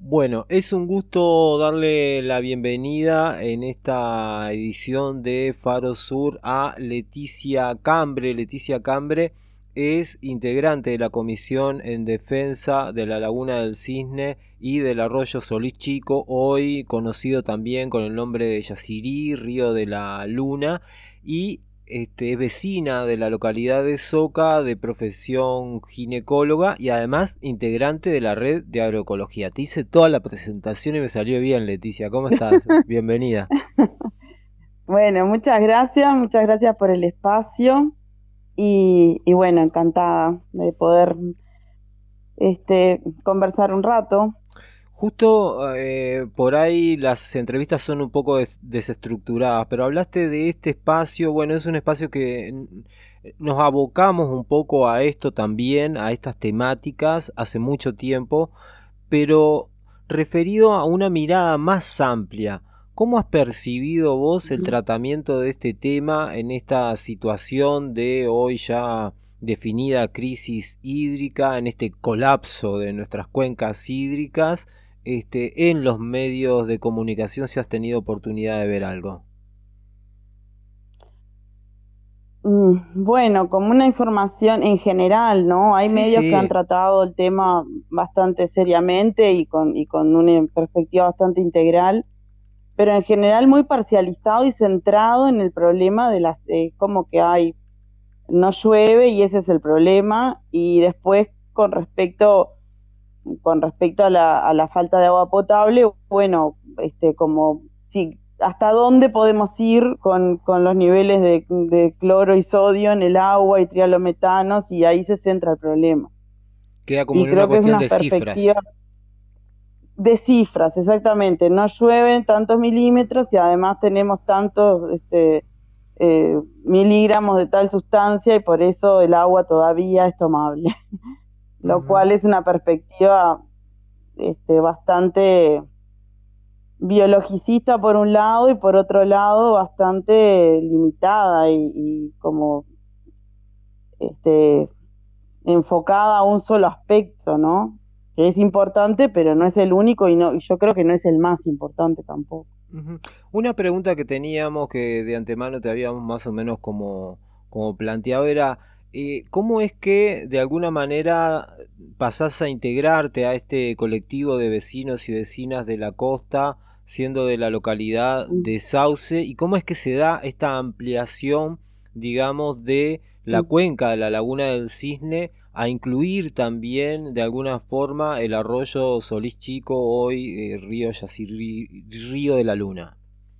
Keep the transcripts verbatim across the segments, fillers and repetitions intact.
Bueno, es un gusto darle la bienvenida en esta edición de Faro Sur a Leticia Cambre. Leticia Cambre es integrante de la Comisión en Defensa de la Laguna del Cisne y del Arroyo Solís Chico, hoy conocido también con el nombre de Yacyrí, Río de la Luna, y este, es vecina de la localidad de Soca, de profesión ginecóloga y además integrante de la red de agroecología. Te hice toda la presentación y me salió bien, Leticia. ¿Cómo estás? Bienvenida. Bueno, muchas gracias, muchas gracias por el espacio y, y bueno, encantada de poder este, conversar un rato. Justo eh, por ahí las entrevistas son un poco des desestructuradas, pero hablaste de este espacio. Bueno, es un espacio que nos abocamos un poco a esto también, a estas temáticas, hace mucho tiempo, pero referido a una mirada más amplia. ¿Cómo has percibido vos el tratamiento de este tema en esta situación de hoy ya definida crisis hídrica, en este colapso de nuestras cuencas hídricas, este, en los medios de comunicación, si has tenido oportunidad de ver algo? Mm, Bueno, como una información en general, ¿no? Hay Sí, medios que han sí. tratado el tema bastante seriamente y con, y con una perspectiva bastante integral, pero en general muy parcializado y centrado en el problema de las, eh, como que hay no llueve y ese es el problema. Y después con respecto con respecto a la, a la falta de agua potable, bueno, este, como si hasta dónde podemos ir con, con los niveles de, de cloro y sodio en el agua y trialometanos, y ahí se centra el problema. Queda como Y en una creo que es cuestión una de perspectiva cifras. de cifras, exactamente. No llueven tantos milímetros y además tenemos tantos este, eh, miligramos de tal sustancia y por eso el agua todavía es tomable. Lo Ujú. cual es una perspectiva este, bastante biologicista por un lado y por otro lado bastante limitada y, y como este, enfocada a un solo aspecto, ¿no? Que es importante, pero no es el único y, no, y yo creo que no es el más importante tampoco. Ujú. Una pregunta que teníamos que de antemano te habíamos más o menos como, como planteado era, eh, ¿cómo es que de alguna manera pasás a integrarte a este colectivo de vecinos y vecinas de la costa, siendo de la localidad de Sauce? ¿Y cómo es que se da esta ampliación, digamos, de la cuenca de la Laguna del Cisne a incluir también de alguna forma el arroyo Solís Chico, hoy eh, río Yacyrí, Río de la Luna?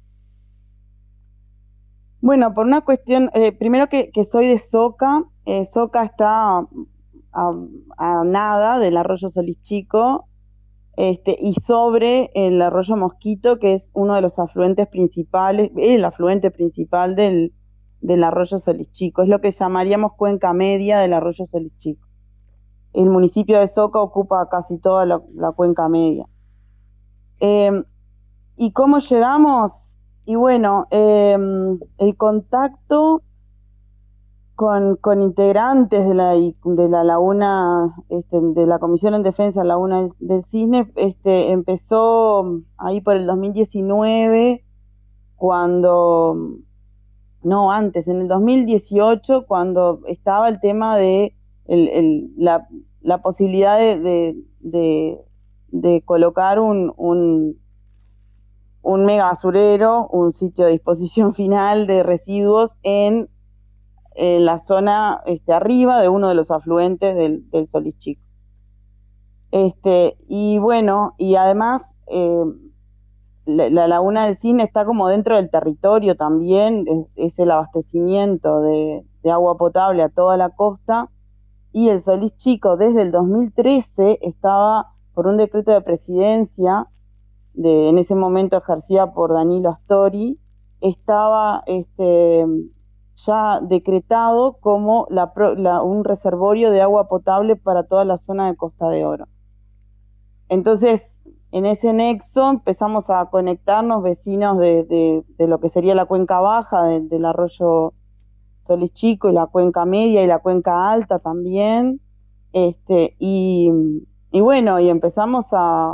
Bueno, por una cuestión, eh, primero que, que soy de Soca, eh, Soca está a, a nada del arroyo Solís Chico, este, y sobre el arroyo Mosquito, que es uno de los afluentes principales, el afluente principal del, del arroyo Solís Chico, es lo que llamaríamos cuenca media del arroyo Solís Chico. El municipio de Soca ocupa casi toda la, la cuenca media. Eh, ¿Y cómo llegamos? Y bueno, eh, el contacto con, con integrantes de la, de la laguna, este, de la Comisión en Defensa de la Laguna del, del Cisne, este, empezó ahí por el dos mil diecinueve, cuando, no, antes, en el dos mil dieciocho, cuando estaba el tema de el, el, la, la posibilidad de, de, de, de colocar un, un, un mega basurero, un sitio de disposición final de residuos en en la zona este, arriba de uno de los afluentes del, del Solís Chico. Este, y bueno, y además eh, la, la, laguna del Cisne está como dentro del territorio también, es, es el abastecimiento de, de, agua potable a toda la costa, y el Solís Chico desde el dos mil trece estaba por un decreto de presidencia, de, en ese momento ejercida por Danilo Astori, estaba este, ya decretado como la, la, un reservorio de agua potable para toda la zona de Costa de Oro. Entonces, en ese nexo empezamos a conectarnos vecinos de, de, de lo que sería la cuenca baja de, del arroyo Solís Chico, y la cuenca media y la cuenca alta también. Este, y, y bueno, y empezamos a,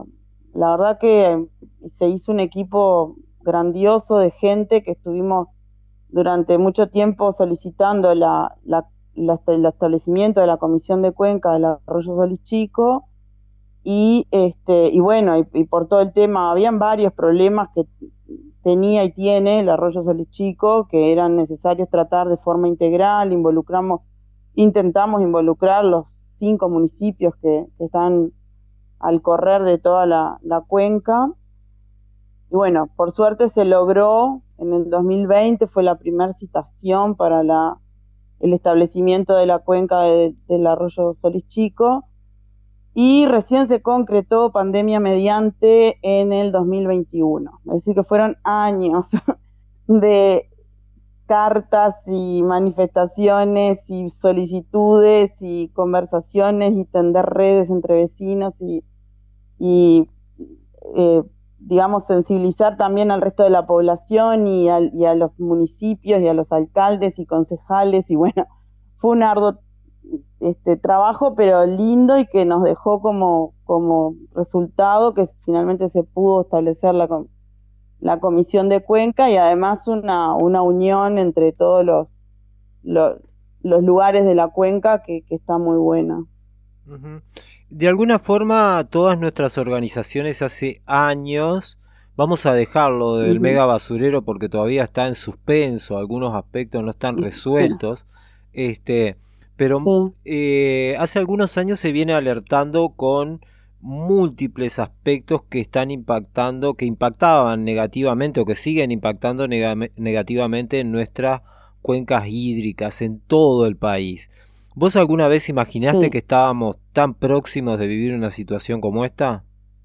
la verdad que se hizo un equipo grandioso de gente que estuvimos durante mucho tiempo solicitando la, la, la, el establecimiento de la Comisión de Cuenca del Arroyo Solís Chico. Y, este, y bueno, y, y por todo el tema, habían varios problemas que tenía y tiene el Arroyo Solís Chico, que eran necesarios tratar de forma integral. Involucramos, intentamos involucrar los cinco municipios que, que están al correr de toda la, la cuenca. Y bueno, por suerte se logró, en el dos mil veinte fue la primera citación para la, el establecimiento de la cuenca de, del Arroyo Solís Chico, y recién se concretó pandemia mediante en el dos mil veintiuno. Es decir, que fueron años de cartas y manifestaciones y solicitudes y conversaciones y tender redes entre vecinos y, y eh, digamos, sensibilizar también al resto de la población y, al, y a los municipios y a los alcaldes y concejales. Y bueno, fue un arduo este trabajo, pero lindo, y que nos dejó como, como resultado que finalmente se pudo establecer la, la comisión de Cuenca, y además una, una unión entre todos los, los, los lugares de la cuenca que, que está muy buena. Uh-huh. De alguna forma, todas nuestras organizaciones hace años, vamos a dejarlo del uh-huh. mega basurero porque todavía está en suspenso, algunos aspectos no están resueltos, sí. este, pero sí. eh, hace algunos años se viene alertando con múltiples aspectos que están impactando, que impactaban negativamente o que siguen impactando neg- negativamente en nuestras cuencas hídricas en todo el país. ¿Vos alguna vez imaginaste sí. que estábamos tan próximos de vivir una situación como esta?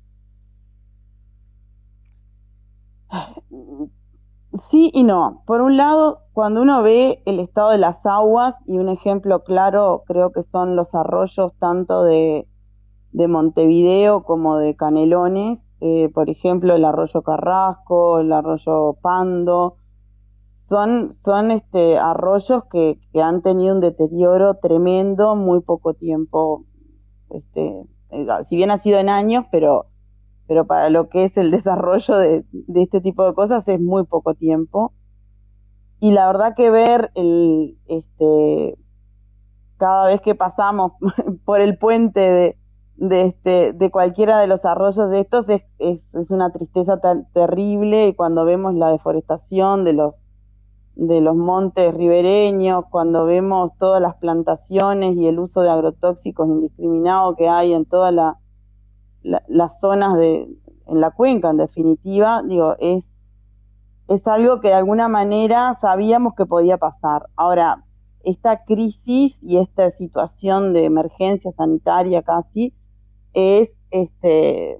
Sí y no. Por un lado, cuando uno ve el estado de las aguas, y un ejemplo claro creo que son los arroyos tanto de, de Montevideo como de Canelones, eh, por ejemplo el arroyo Carrasco, el arroyo Pando, son, son este, arroyos que, que han tenido un deterioro tremendo muy poco tiempo. Este, si bien ha sido en años, pero, pero para lo que es el desarrollo de, de este tipo de cosas es muy poco tiempo. Y la verdad que ver el, este, cada vez que pasamos por el puente de, de, este, de cualquiera de los arroyos de estos es, es, es una tristeza tan terrible, y cuando vemos la deforestación de los de los montes ribereños, cuando vemos todas las plantaciones y el uso de agrotóxicos indiscriminado que hay en todas la, la, las zonas de, en la cuenca, en definitiva, digo, es, es algo que de alguna manera sabíamos que podía pasar. Ahora, esta crisis y esta situación de emergencia sanitaria casi es, este,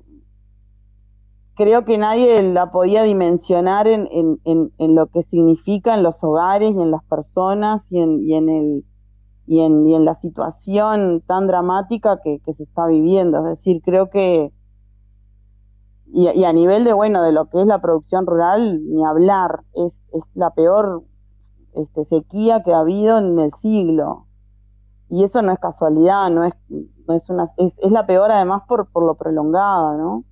creo que nadie la podía dimensionar en, en, en, en lo que significa en los hogares y en las personas y en, y en, el, y en, y en la situación tan dramática que, que se está viviendo. Es decir, creo que, y, y a nivel de, bueno, de lo que es la producción rural, ni hablar, es, es la peor este, sequía que ha habido en el siglo. Y eso no es casualidad, no es, no es, una, es, es la peor además por, por lo prolongada, ¿no?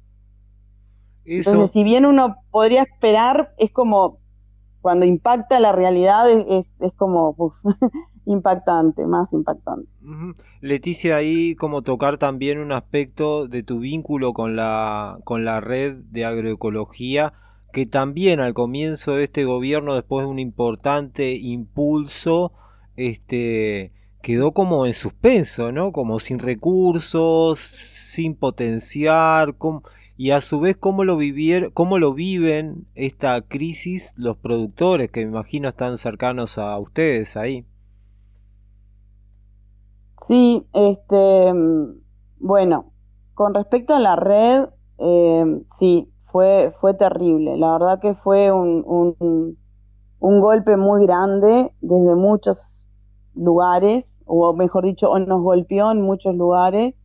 Eso. Entonces, si bien uno podría esperar, es como cuando impacta la realidad, es, es, es como uf, impactante, más impactante. Uh-huh. Leticia, ahí como tocar también un aspecto de tu vínculo con la, con la red de agroecología, que también al comienzo de este gobierno, después de un importante impulso, este, quedó como en suspenso, ¿no? Como sin recursos, sin potenciar, como... Y a su vez, ¿cómo lo, vivier, cómo lo viven esta crisis los productores, que me imagino están cercanos a ustedes ahí? Sí, este, bueno, con respecto a la red, eh, sí, fue, fue terrible. La verdad que fue un, un, un golpe muy grande desde muchos lugares, o mejor dicho, nos golpeó en muchos lugares.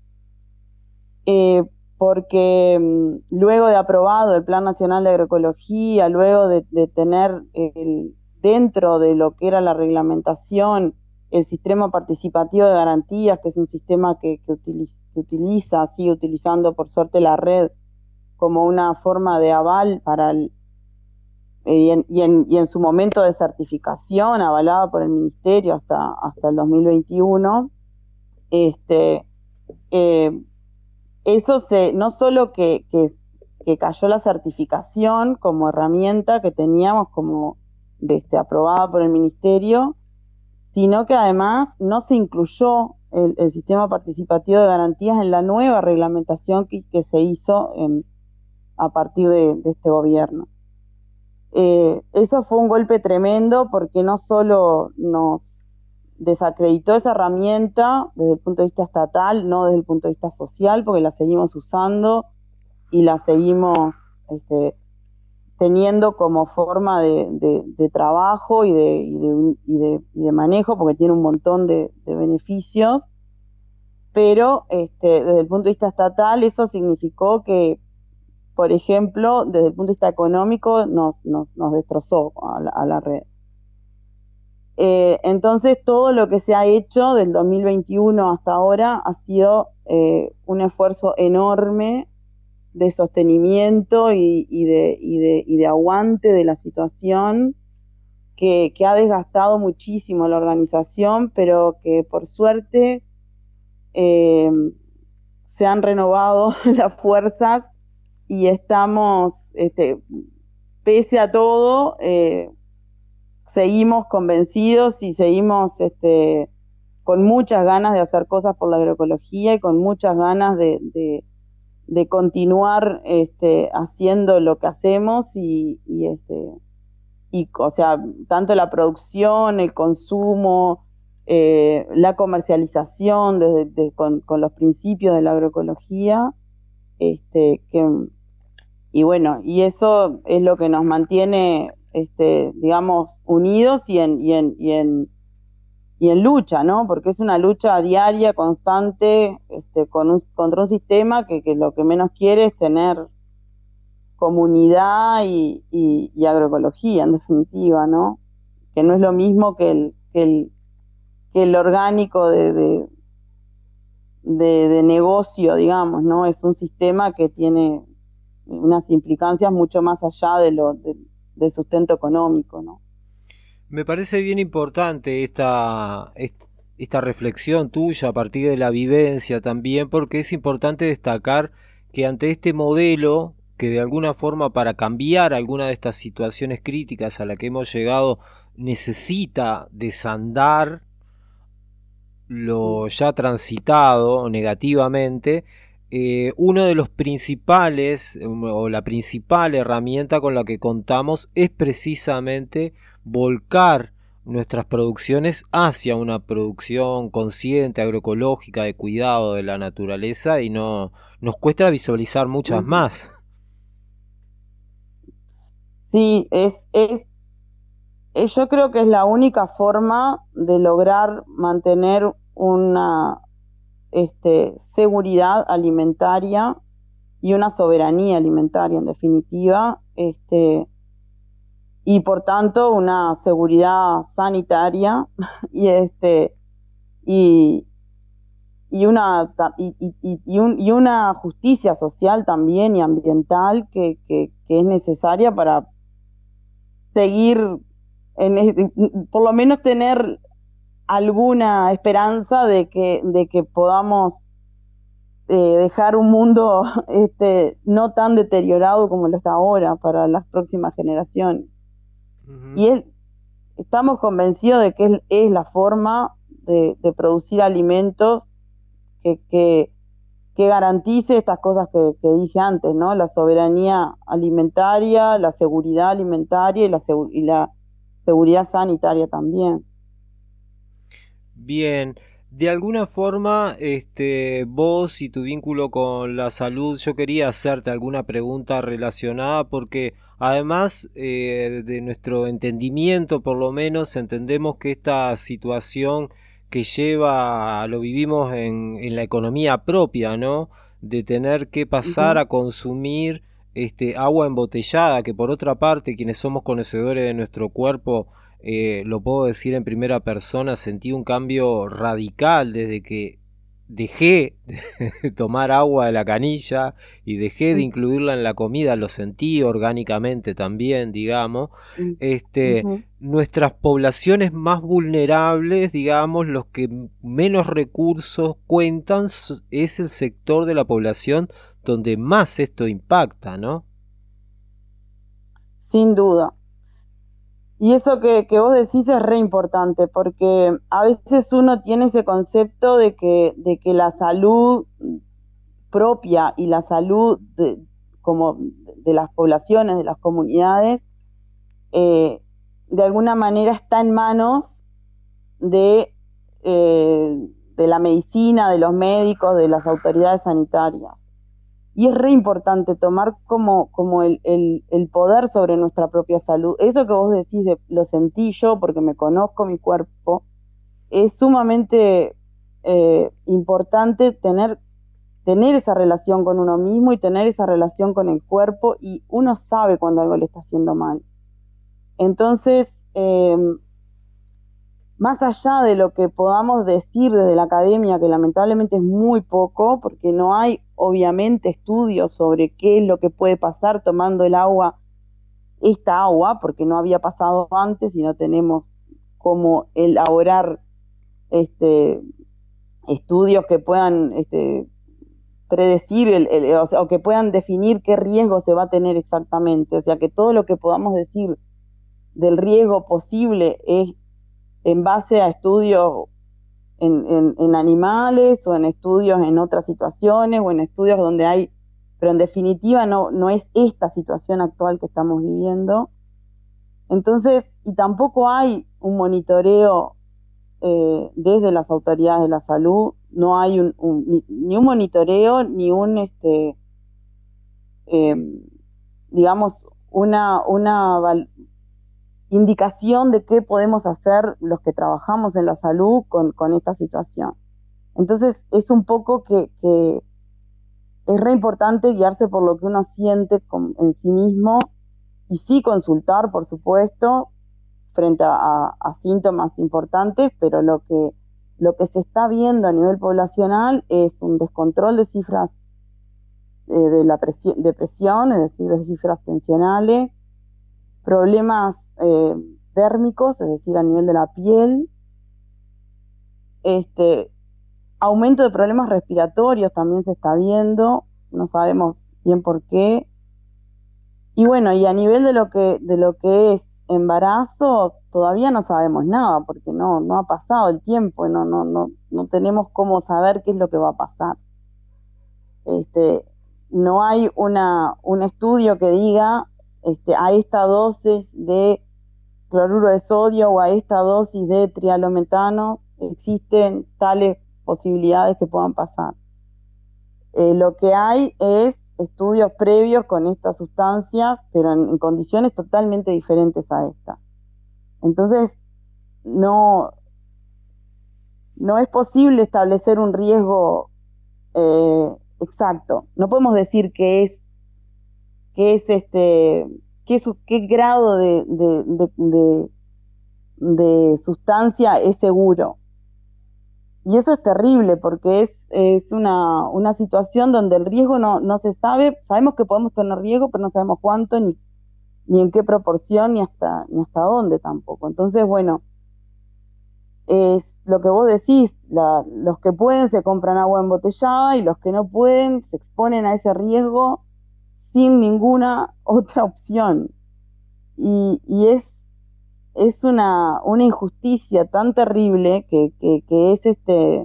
Eh, porque um, luego de aprobado el Plan Nacional de Agroecología, luego de, de tener el, dentro de lo que era la reglamentación el sistema participativo de garantías, que es un sistema que, que, utiliza, que utiliza, sigue utilizando por suerte la red como una forma de aval para el, y, en, y, en, y en su momento de certificación, avalada por el Ministerio hasta, hasta el dos mil veintiuno, este, eh, eso se, no solo que, que, que cayó la certificación como herramienta que teníamos como este, aprobada por el Ministerio, sino que además no se incluyó el, el sistema participativo de garantías en la nueva reglamentación que, que se hizo en, a partir de, de este gobierno. Eh, eso fue un golpe tremendo porque no solo nos desacreditó esa herramienta desde el punto de vista estatal, no desde el punto de vista social, porque la seguimos usando y la seguimos este, teniendo como forma de, de, de trabajo y de, y, de, y, de, y de manejo, porque tiene un montón de, de beneficios, pero este, desde el punto de vista estatal eso significó que, por ejemplo, desde el punto de vista económico nos, nos, nos destrozó a la, a la red. Eh, entonces todo lo que se ha hecho del dos mil veintiuno hasta ahora ha sido eh, un esfuerzo enorme de sostenimiento y, y, de, y, de, y de aguante de la situación que, que ha desgastado muchísimo la organización, pero que por suerte eh, se han renovado las fuerzas y estamos, este, pese a todo, eh, seguimos convencidos y seguimos este, con muchas ganas de hacer cosas por la agroecología y con muchas ganas de, de, de continuar este, haciendo lo que hacemos y, y, este, y, o sea, tanto la producción, el consumo, eh, la comercialización desde, de, con, con los principios de la agroecología, este, que, y bueno, y eso es lo que nos mantiene, este, digamos, unidos y en, y en, y en, y en lucha, ¿no? Porque es una lucha diaria, constante, este, con un, contra un sistema que, que lo que menos quiere es tener comunidad y, y, y agroecología, en definitiva, ¿no? Que no es lo mismo que el, que el, que el orgánico de, de, de, de negocio, digamos, ¿no? Es un sistema que tiene unas implicancias mucho más allá de lo de, del sustento económico, ¿no? Me parece bien importante esta, esta reflexión tuya a partir de la vivencia también, porque es importante destacar que ante este modelo, que de alguna forma para cambiar alguna de estas situaciones críticas a las que hemos llegado necesita desandar lo ya transitado negativamente, eh, uno de los principales o la principal herramienta con la que contamos es precisamente volcar nuestras producciones hacia una producción consciente, agroecológica, de cuidado de la naturaleza, y no nos cuesta visualizar muchas más. Sí, es, es, es yo creo que es la única forma de lograr mantener una este, seguridad alimentaria y una soberanía alimentaria, en definitiva, este, y por tanto una seguridad sanitaria y este y, y una y, y, y, un, y una justicia social también y ambiental que, que, que es necesaria para seguir en, por lo menos tener alguna esperanza de que de que podamos eh, dejar un mundo este no tan deteriorado como lo está ahora para las próximas generaciones. Uh-huh. Y es, estamos convencidos de que es, es la forma de, de producir alimentos que, que, que garantice estas cosas que, que dije antes, ¿no? La soberanía alimentaria, la seguridad alimentaria y la, y la seguridad sanitaria también. Bien, de alguna forma, este, vos y tu vínculo con la salud, yo quería hacerte alguna pregunta relacionada porque además eh, de nuestro entendimiento, por lo menos, entendemos que esta situación que lleva, lo vivimos en, en la economía propia, ¿no? De tener que pasar uh-huh. a consumir este, agua embotellada, que por otra parte, quienes somos conocedores de nuestro cuerpo, eh, lo puedo decir en primera persona, sentí un cambio radical desde que dejé de tomar agua de la canilla y dejé de Mm, incluirla en la comida, lo sentí orgánicamente también, digamos. mm, Este, ujú. nuestras poblaciones más vulnerables, digamos, los que menos recursos cuentan, es el sector de la población donde más esto impacta, ¿no? Sin duda. Y eso que, que vos decís es re importante, porque a veces uno tiene ese concepto de que, de que la salud propia y la salud de, como de las poblaciones, de las comunidades, eh, de alguna manera está en manos de, eh, de la medicina, de los médicos, de las autoridades sanitarias. Y es re importante tomar como, como el, el, el poder sobre nuestra propia salud. Eso que vos decís, de, lo sentí yo porque me conozco mi cuerpo, es sumamente eh, importante tener, tener esa relación con uno mismo y tener esa relación con el cuerpo, y uno sabe cuando algo le está haciendo mal. Entonces, eh, más allá de lo que podamos decir desde la academia, que lamentablemente es muy poco, porque no hay obviamente estudios sobre qué es lo que puede pasar tomando el agua, esta agua, porque no había pasado antes y no tenemos cómo elaborar este, estudios que puedan este, predecir el, el, o, sea, o que puedan definir qué riesgo se va a tener exactamente. O sea, que todo lo que podamos decir del riesgo posible es en base a estudios en, en, en animales o en estudios en otras situaciones o en estudios donde hay, pero en definitiva no, no es esta situación actual que estamos viviendo. Entonces, y tampoco hay un monitoreo eh, desde las autoridades de la salud, no hay un, un, ni, ni un monitoreo ni un, este, eh, digamos, una, una indicación de qué podemos hacer los que trabajamos en la salud con, con esta situación. Entonces es un poco que, que es re importante guiarse por lo que uno siente con, en sí mismo, y sí consultar, por supuesto, frente a, a, a síntomas importantes, pero lo que, lo que se está viendo a nivel poblacional es un descontrol de cifras eh, de la presión, de presión, es decir, de cifras tensionales, problemas eh, dérmicos, es decir, a nivel de la piel, este, aumento de problemas respiratorios también se está viendo, no sabemos bien por qué. Y bueno, y a nivel de lo que, de lo que es embarazo, todavía no sabemos nada, porque no, no ha pasado el tiempo, no, no, no, no tenemos cómo saber qué es lo que va a pasar. Este, no hay una, un estudio que diga este, a esta dosis de cloruro de sodio o a esta dosis de trialometano existen tales posibilidades que puedan pasar. Eh, lo que hay es estudios previos con estas sustancias, pero en, en condiciones totalmente diferentes a esta. Entonces, no, no es posible establecer un riesgo eh, exacto. No podemos decir que es, que es este, qué, su, qué grado de, de, de, de, de sustancia es seguro. Y eso es terrible porque es, es una, una situación donde el riesgo no, no se sabe. Sabemos que podemos tener riesgo, pero no sabemos cuánto, ni, ni en qué proporción, ni hasta, ni hasta dónde tampoco. Entonces, bueno, es lo que vos decís, la, los que pueden se compran agua embotellada y los que no pueden se exponen a ese riesgo sin ninguna otra opción. Y, y es, es una, una injusticia tan terrible que, que, que es este,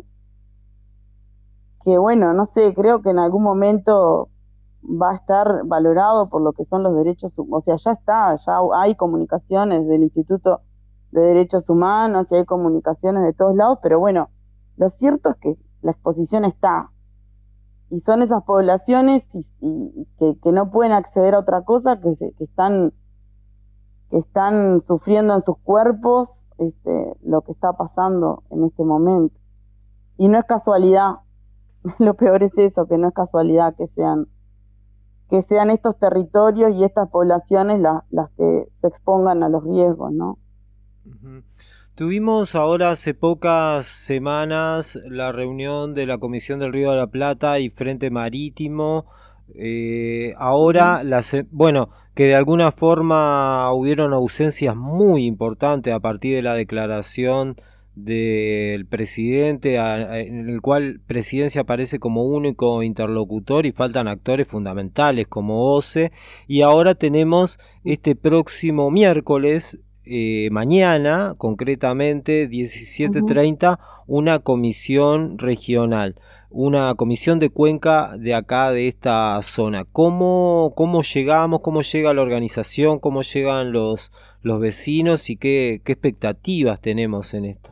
que bueno, no sé, creo que en algún momento va a estar valorado por lo que son los derechos, o sea, ya está, ya hay comunicaciones del Instituto de Derechos Humanos y hay comunicaciones de todos lados, pero bueno, lo cierto es que la exposición está, y son esas poblaciones y, y, que, que no pueden acceder a otra cosa, que, se, que están que están sufriendo en sus cuerpos este, lo que está pasando en este momento. Y no es casualidad, lo peor es eso, que no es casualidad que sean, que sean estos territorios y estas poblaciones las, las que se expongan a los riesgos, ¿no? Ujú. Tuvimos ahora hace pocas semanas la reunión de la Comisión del Río de la Plata y Frente Marítimo. Eh, Ujú, ahora, la se- bueno, que de alguna forma hubieron ausencias muy importantes a partir de la declaración del presidente, a- a- en el cual Presidencia aparece como único interlocutor y faltan actores fundamentales como OCE. Y ahora tenemos este próximo miércoles, eh, mañana, concretamente diecisiete ujú. treinta, una comisión regional, una comisión de Cuenca de acá, de esta zona. ¿Cómo, cómo llegamos, cómo llega la organización, cómo llegan los, los vecinos y qué, qué expectativas tenemos en esto?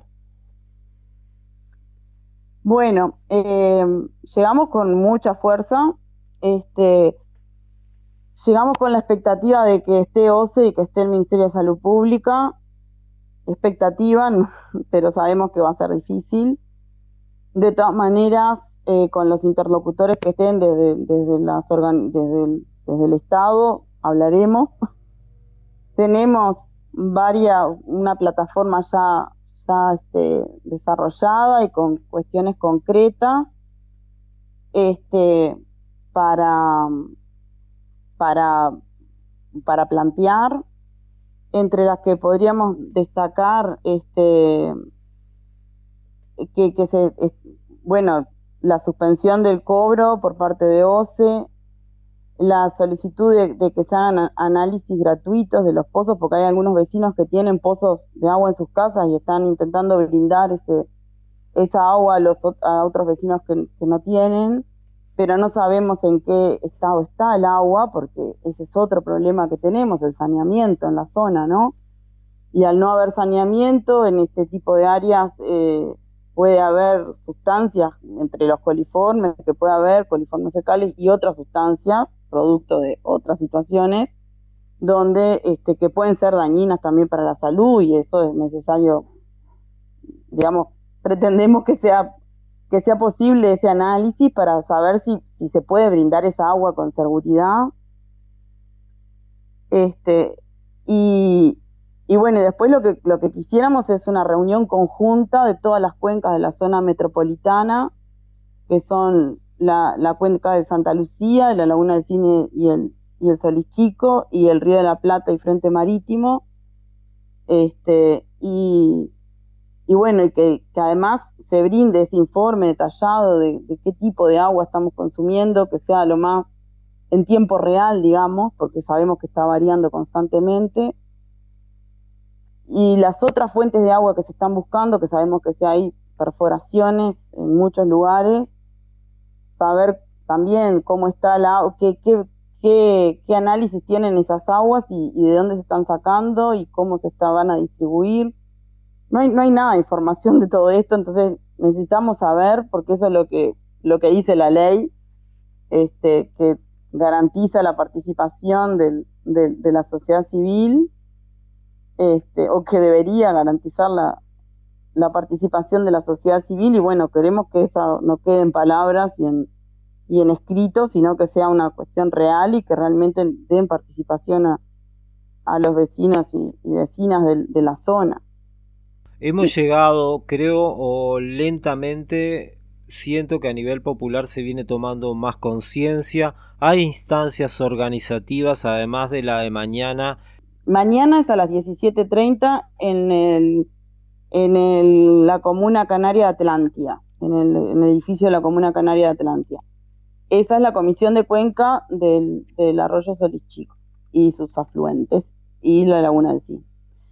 Bueno, eh, llegamos con mucha fuerza. Este, Llegamos con la expectativa de que esté OCE y que esté el Ministerio de Salud Pública. Expectativa, pero sabemos que va a ser difícil. De todas maneras, eh, con los interlocutores que estén desde, desde, las organ desde, el, desde el Estado, hablaremos. Tenemos varias, una plataforma ya, ya este, desarrollada y con cuestiones concretas este, para, para, para plantear, entre las que podríamos destacar este, que, que se, es, bueno, la suspensión del cobro por parte de OCE, la solicitud de, de que se hagan análisis gratuitos de los pozos, porque hay algunos vecinos que tienen pozos de agua en sus casas y están intentando brindar ese, esa agua a, los, a otros vecinos que, que no tienen, pero no sabemos en qué estado está el agua, porque ese es otro problema que tenemos, el saneamiento en la zona, ¿no? Y al no haber saneamiento en este tipo de áreas, eh, puede haber sustancias entre los coliformes, que puede haber coliformes fecales y otras sustancias, producto de otras situaciones, donde este, que pueden ser dañinas también para la salud, y eso es necesario, digamos, pretendemos que sea que sea posible ese análisis para saber si, si se puede brindar esa agua con seguridad. Este, y, y bueno, después lo que, lo que quisiéramos es una reunión conjunta de todas las cuencas de la zona metropolitana, que son la, la cuenca de Santa Lucía, de la Laguna del Cine y el, y el Solís Chico, y el Río de la Plata y Frente Marítimo. Este, y, y bueno, y que, que además se brinde ese informe detallado de, de qué tipo de agua estamos consumiendo, que sea lo más en tiempo real, digamos, porque sabemos que está variando constantemente. Y las otras fuentes de agua que se están buscando, que sabemos que si hay perforaciones en muchos lugares, saber también cómo está la agua, qué, qué, qué, qué análisis tienen esas aguas y, y de dónde se están sacando y cómo se está, van a distribuir. No hay, no hay nada de información de todo esto, entonces necesitamos saber, porque eso es lo que, lo que dice la ley, este, que garantiza la participación del, del, de la sociedad civil, este, o que debería garantizar la, la participación de la sociedad civil, y bueno, queremos que eso no quede en palabras y en, y en escrito, sino que sea una cuestión real y que realmente den participación a, a los vecinos y, y vecinas de, de la zona. Y, Hemos llegado, creo, o lentamente, siento que a nivel popular se viene tomando más conciencia. Hay instancias organizativas, además de la de mañana. mañana es a las diecisiete treinta en el en el, la Comuna Canaria de Atlántida, en el, en el edificio de la Comuna Canaria de Atlántida. Esa es la comisión de cuenca del, del arroyo Solís Chico y sus afluentes y la laguna del Cine.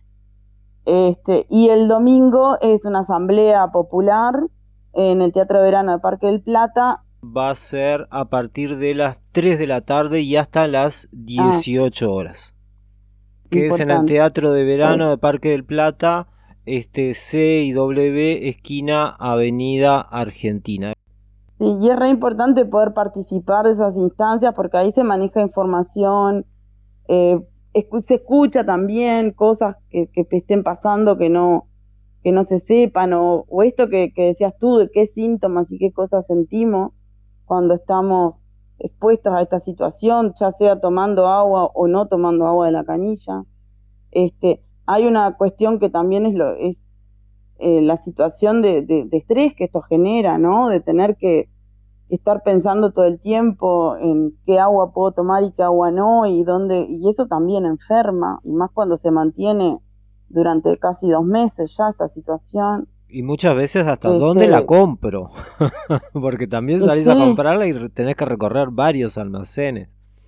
Este, y el domingo es una asamblea popular en el Teatro de Verano de Parque del Plata. Va a ser a partir de las tres de la tarde y hasta las Ah, dieciocho horas. Que es en el importante. Teatro de Eh, Verano de Parque del Plata, este C y W, esquina Avenida Argentina. sí, y es re importante poder participar de esas instancias porque ahí se maneja información, eh, escu se escucha también cosas que, que estén pasando que no, que no se sepan, o, o esto que, que decías tú, de qué síntomas y qué cosas sentimos cuando estamos expuestos a esta situación, ya sea tomando agua o no tomando agua de la canilla. Este, hay una cuestión que también es, lo, es eh, la situación de, de, de estrés que esto genera, ¿no? De tener que estar pensando todo el tiempo en qué agua puedo tomar y qué agua no, y dónde, y eso también enferma, y más cuando se mantiene durante casi dos meses ya esta situación. Y muchas veces hasta dónde la Este, compro, porque también y salís a sí, comprarla y tenés que recorrer varios almacenes.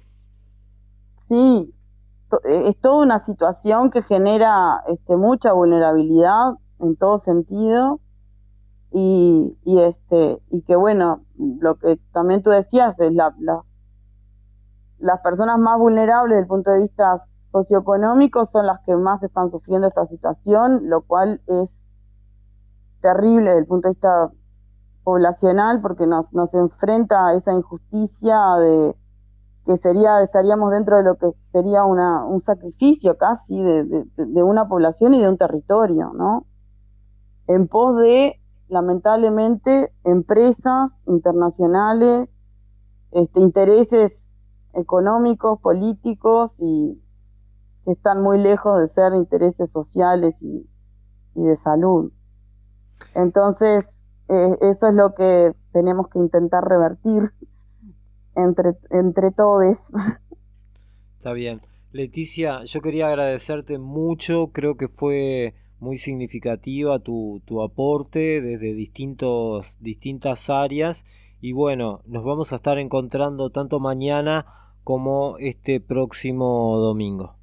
sí, to- eh, es toda una situación que genera este, mucha vulnerabilidad en todo sentido, y, y este, y que bueno, lo que también tú decías es la, la las personas más vulnerables desde el punto de vista socioeconómico son las que más están sufriendo esta situación, lo cual es terrible desde el punto de vista poblacional porque nos, nos enfrenta a esa injusticia de que sería, estaríamos dentro de lo que sería una, un sacrificio casi de, de, de una población y de un territorio, ¿no? En pos de, lamentablemente, empresas internacionales, este, intereses económicos, políticos y que están muy lejos de ser intereses sociales y, y de salud. Entonces, eh, eso es lo que tenemos que intentar revertir entre, entre todos. Está bien. Leticia, yo quería agradecerte mucho, creo que fue muy significativa tu, tu aporte desde distintos, distintas áreas y bueno, nos vamos a estar encontrando tanto mañana como este próximo domingo.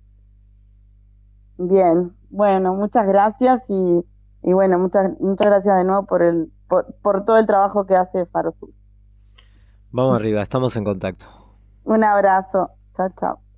Bien, bueno, muchas gracias y, y bueno, muchas, muchas gracias de nuevo por, el, por, por todo el trabajo que hace Faro Sur. Vamos arriba, estamos en contacto. Un abrazo. Chao, chao.